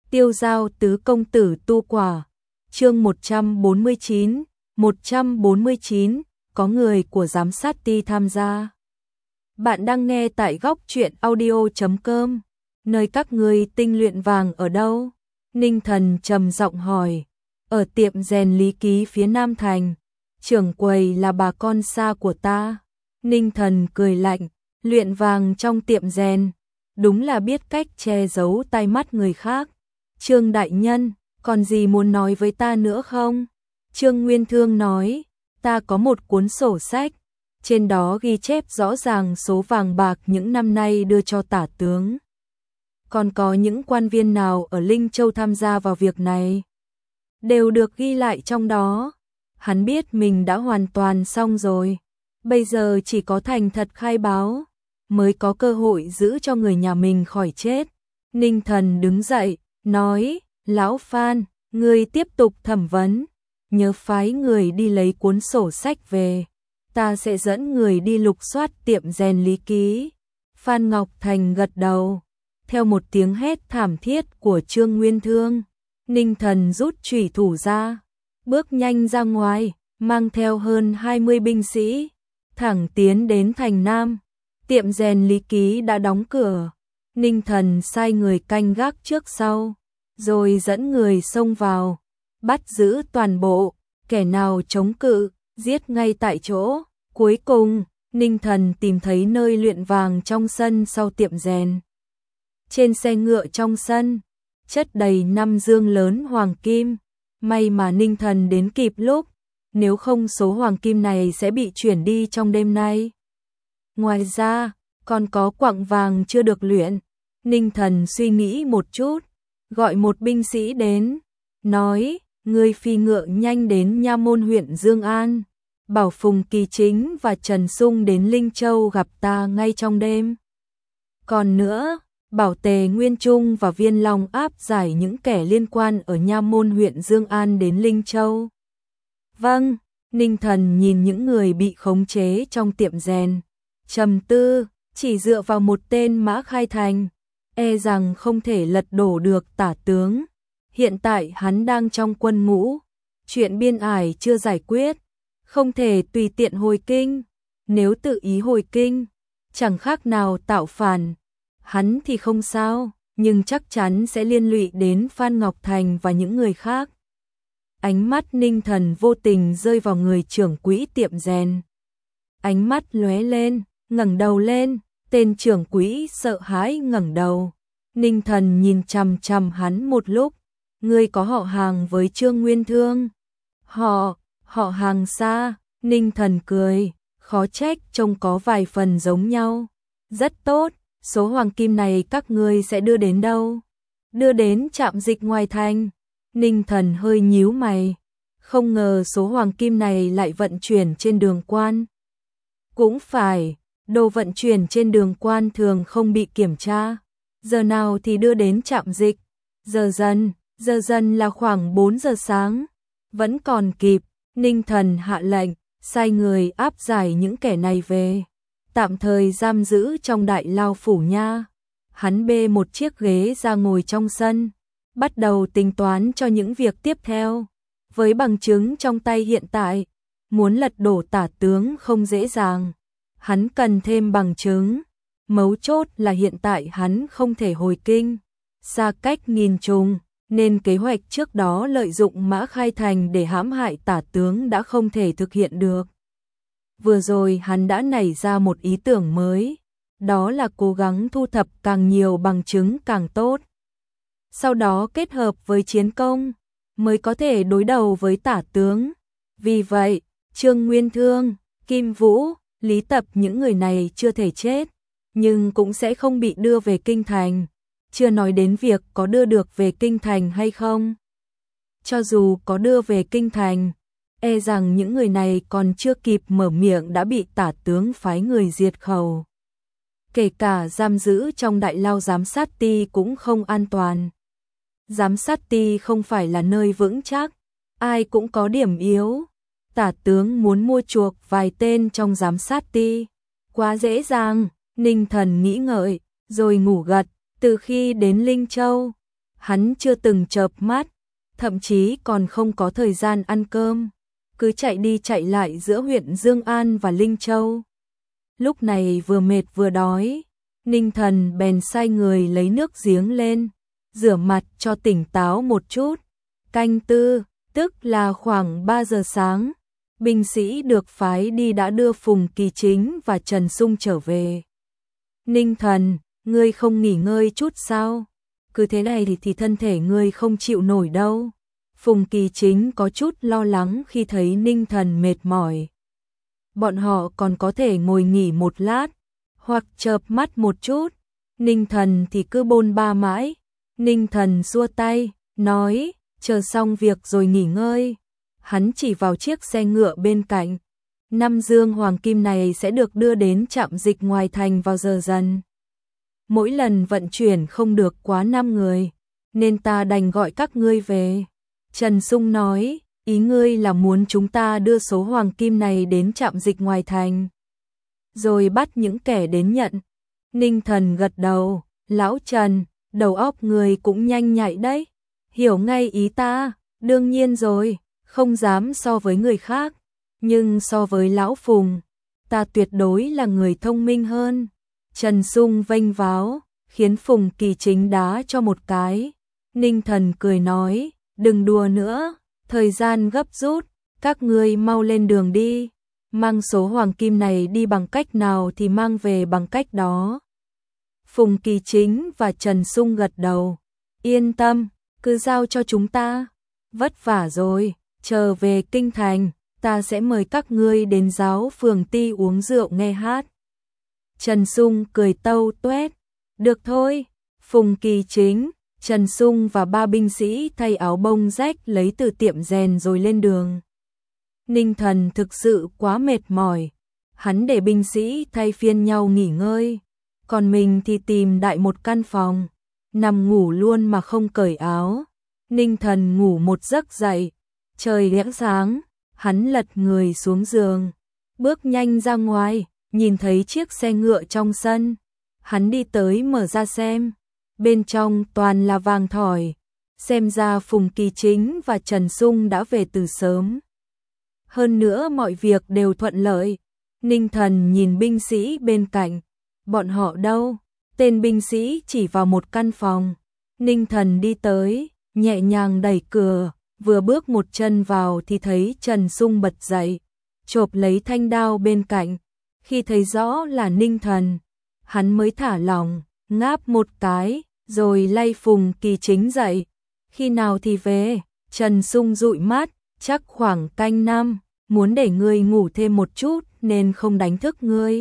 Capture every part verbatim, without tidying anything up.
Tiêu giao tứ công tử tu quả. Chương một trăm bốn mươi chín, một trăm bốn mươi chín, có người của giám sát ti tham gia. Bạn đang nghe tại góc truyện audio chấm com. Nơi các ngươi tinh luyện vàng ở đâu? Ninh Thần trầm giọng hỏi. Ở tiệm rèn Lý Ký phía Nam Thành. Trưởng quầy là bà con xa của ta. Ninh Thần cười lạnh. Luyện vàng trong tiệm rèn. Đúng là biết cách che giấu tai mắt người khác. Trương đại nhân, còn gì muốn nói với ta nữa không? Trương Nguyên Thương nói, ta có một cuốn sổ sách, trên đó ghi chép rõ ràng số vàng bạc những năm nay đưa cho tả tướng. Còn có những quan viên nào ở Linh Châu tham gia vào việc này, đều được ghi lại trong đó. Hắn biết mình đã hoàn toàn xong rồi, bây giờ chỉ có thành thật khai báo, mới có cơ hội giữ cho người nhà mình khỏi chết. Ninh Thần đứng dậy, nói, Lão Phan, ngươi tiếp tục thẩm vấn, nhớ phái người đi lấy cuốn sổ sách về, ta sẽ dẫn người đi lục soát tiệm rèn Lý Ký. Phan Ngọc Thành gật đầu, theo một tiếng hét thảm thiết của Trương Nguyên Thương, Ninh Thần rút chủy thủ ra, bước nhanh ra ngoài, mang theo hơn hai mươi binh sĩ, thẳng tiến đến thành Nam. Tiệm rèn Lý Ký đã đóng cửa, Ninh Thần sai người canh gác trước sau, rồi dẫn người xông vào, bắt giữ toàn bộ, kẻ nào chống cự, giết ngay tại chỗ. Cuối cùng, Ninh Thần tìm thấy nơi luyện vàng trong sân sau tiệm rèn. Trên xe ngựa trong sân, chất đầy năm dương lớn hoàng kim, may mà Ninh Thần đến kịp lúc, nếu không số hoàng kim này sẽ bị chuyển đi trong đêm nay. Ngoài ra, còn có quặng vàng chưa được luyện. Ninh Thần suy nghĩ một chút, gọi một binh sĩ đến, nói, ngươi phi ngựa nhanh đến nha môn huyện Dương An, bảo Phùng Kỳ Chính và Trần Sung đến Linh Châu gặp ta ngay trong đêm. Còn nữa, bảo Tề Nguyên Trung và Viên Long áp giải những kẻ liên quan ở nha môn huyện Dương An đến Linh Châu. Vâng, Ninh Thần nhìn những người bị khống chế trong tiệm rèn, trầm tư, chỉ dựa vào một tên Mã Khai Thành, e rằng không thể lật đổ được tả tướng. Hiện tại hắn đang trong quân ngũ, chuyện biên ải chưa giải quyết, không thể tùy tiện hồi kinh. Nếu tự ý hồi kinh, chẳng khác nào tạo phản. Hắn thì không sao, nhưng chắc chắn sẽ liên lụy đến Phan Ngọc Thành và những người khác. Ánh mắt Ninh Thần vô tình rơi vào người trưởng quỹ tiệm rèn. Ánh mắt lóe lên, ngẩng đầu lên, tên trưởng quỹ sợ hãi ngẩng đầu. Ninh Thần nhìn chằm chằm hắn một lúc, ngươi có họ hàng với Trương Nguyên Thương? Họ, họ hàng xa. Ninh Thần cười, khó trách trông có vài phần giống nhau. Rất tốt, số hoàng kim này các ngươi sẽ đưa đến đâu? Đưa đến trạm dịch ngoài thành. Ninh Thần hơi nhíu mày, không ngờ số hoàng kim này lại vận chuyển trên đường quan. Cũng phải, đồ vận chuyển trên đường quan thường không bị kiểm tra. Giờ nào thì đưa đến trạm dịch? Giờ dần, giờ dần là khoảng bốn giờ sáng. Vẫn còn kịp. Ninh Thần hạ lệnh, sai người áp giải những kẻ này về, tạm thời giam giữ trong đại lao phủ nha. Hắn bê một chiếc ghế ra ngồi trong sân, bắt đầu tính toán cho những việc tiếp theo. Với bằng chứng trong tay hiện tại, muốn lật đổ tả tướng không dễ dàng. Hắn cần thêm bằng chứng. Mấu chốt là hiện tại hắn không thể hồi kinh, xa cách nghìn trùng, nên kế hoạch trước đó lợi dụng Mã Khai Thành để hãm hại tả tướng đã không thể thực hiện được. Vừa rồi hắn đã nảy ra một ý tưởng mới, đó là cố gắng thu thập càng nhiều bằng chứng càng tốt. Sau đó kết hợp với chiến công, mới có thể đối đầu với tả tướng. Vì vậy, Trương Nguyên Thương, Kim Vũ, Lý Tập những người này chưa thể chết, nhưng cũng sẽ không bị đưa về kinh thành. Chưa nói đến việc có đưa được về kinh thành hay không. Cho dù có đưa về kinh thành, e rằng những người này còn chưa kịp mở miệng đã bị tả tướng phái người diệt khẩu. Kể cả giam giữ trong đại lao giám sát ti cũng không an toàn. Giám sát ti không phải là nơi vững chắc, ai cũng có điểm yếu. Tả tướng muốn mua chuộc vài tên trong giám sát ti, quá dễ dàng. Ninh Thần nghĩ ngợi, rồi ngủ gật. Từ khi đến Linh Châu, hắn chưa từng chợp mắt, thậm chí còn không có thời gian ăn cơm, cứ chạy đi chạy lại giữa huyện Dương An và Linh Châu. Lúc này vừa mệt vừa đói, Ninh Thần bèn sai người lấy nước giếng lên, rửa mặt cho tỉnh táo một chút. Canh tư, tức là khoảng ba giờ sáng, binh sĩ được phái đi đã đưa Phùng Kỳ Chính và Trần Sung trở về. Ninh Thần, ngươi không nghỉ ngơi chút sao? Cứ thế này thì, thì thân thể ngươi không chịu nổi đâu. Phùng Kỳ Chính có chút lo lắng khi thấy Ninh Thần mệt mỏi. Bọn họ còn có thể ngồi nghỉ một lát, hoặc chợp mắt một chút. Ninh Thần thì cứ bôn ba mãi. Ninh Thần xua tay, nói, chờ xong việc rồi nghỉ ngơi. Hắn chỉ vào chiếc xe ngựa bên cạnh. Năm dương hoàng kim này sẽ được đưa đến trạm dịch ngoài thành vào giờ dần. Mỗi lần vận chuyển không được quá năm người, nên ta đành gọi các ngươi về. Trần Sung nói, ý ngươi là muốn chúng ta đưa số hoàng kim này đến trạm dịch ngoài thành, rồi bắt những kẻ đến nhận. Ninh Thần gật đầu, lão Trần, đầu óc người cũng nhanh nhạy đấy, hiểu ngay ý ta. Đương nhiên rồi, không dám so với người khác, nhưng so với lão Phùng, ta tuyệt đối là người thông minh hơn. Trần Sung vênh váo, khiến Phùng Kỳ Chính đá cho một cái. Ninh Thần cười nói, đừng đùa nữa, thời gian gấp rút, các ngươi mau lên đường đi. Mang số hoàng kim này đi bằng cách nào thì mang về bằng cách đó. Phùng Kỳ Chính và Trần Sung gật đầu, yên tâm, cứ giao cho chúng ta. Vất vả rồi, chờ về kinh thành, ta sẽ mời các ngươi đến giáo phường Ti uống rượu nghe hát. Trần Sung cười tâu tuét, được thôi. Phùng Kỳ Chính, Trần Sung và ba binh sĩ thay áo bông rách lấy từ tiệm rèn rồi lên đường. Ninh Thần thực sự quá mệt mỏi, hắn để binh sĩ thay phiên nhau nghỉ ngơi, còn mình thì tìm đại một căn phòng, nằm ngủ luôn mà không cởi áo. Ninh Thần ngủ một giấc dậy, trời lẽ sáng, hắn lật người xuống giường, bước nhanh ra ngoài, nhìn thấy chiếc xe ngựa trong sân. Hắn đi tới mở ra xem, bên trong toàn là vàng thỏi, xem ra Phùng Kỳ Chính và Trần Sung đã về từ sớm. Hơn nữa mọi việc đều thuận lợi. Ninh Thần nhìn binh sĩ bên cạnh, bọn họ đâu? Tên binh sĩ chỉ vào một căn phòng. Ninh Thần đi tới, nhẹ nhàng đẩy cửa, vừa bước một chân vào thì thấy Trần Sung bật dậy, chộp lấy thanh đao bên cạnh. Khi thấy rõ là Ninh Thần, hắn mới thả lỏng, ngáp một cái, rồi lay Phùng Kỳ Chính dậy. Khi nào thì về? Trần Sung dụi mắt, chắc khoảng canh năm, muốn để ngươi ngủ thêm một chút nên không đánh thức ngươi.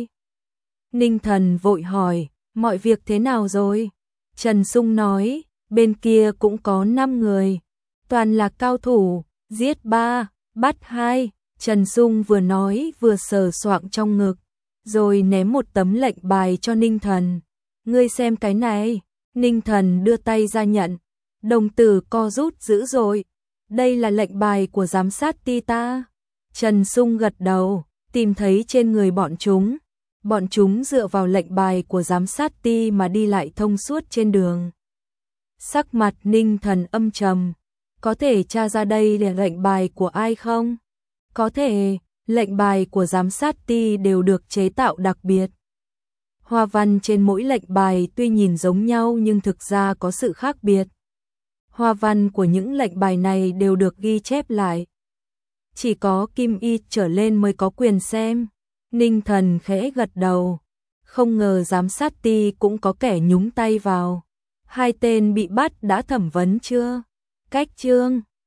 Ninh Thần vội hỏi, mọi việc thế nào rồi? Trần Sung nói, bên kia cũng có năm người, toàn là cao thủ, giết ba, bắt hai. Trần Sung vừa nói vừa sờ soạng trong ngực, rồi ném một tấm lệnh bài cho Ninh Thần. Ngươi xem cái này. Ninh Thần đưa tay ra nhận, đồng tử co rút dữ dội. Đây là lệnh bài của giám sát Ti ta. Trần Sung gật đầu, tìm thấy trên người bọn chúng. Bọn chúng dựa vào lệnh bài của giám sát Ti mà đi lại thông suốt trên đường. Sắc mặt Ninh Thần âm trầm, có thể tra ra đây là lệnh bài của ai không? Có thể, lệnh bài của giám sát Ti đều được chế tạo đặc biệt. Hoa văn trên mỗi lệnh bài tuy nhìn giống nhau nhưng thực ra có sự khác biệt. Hoa văn của những lệnh bài này đều được ghi chép lại. Chỉ có Kim Y trở lên mới có quyền xem. Ninh Thần khẽ gật đầu. Không ngờ giám sát Ti cũng có kẻ nhúng tay vào. Hai tên bị bắt đã thẩm vấn chưa? Cách chương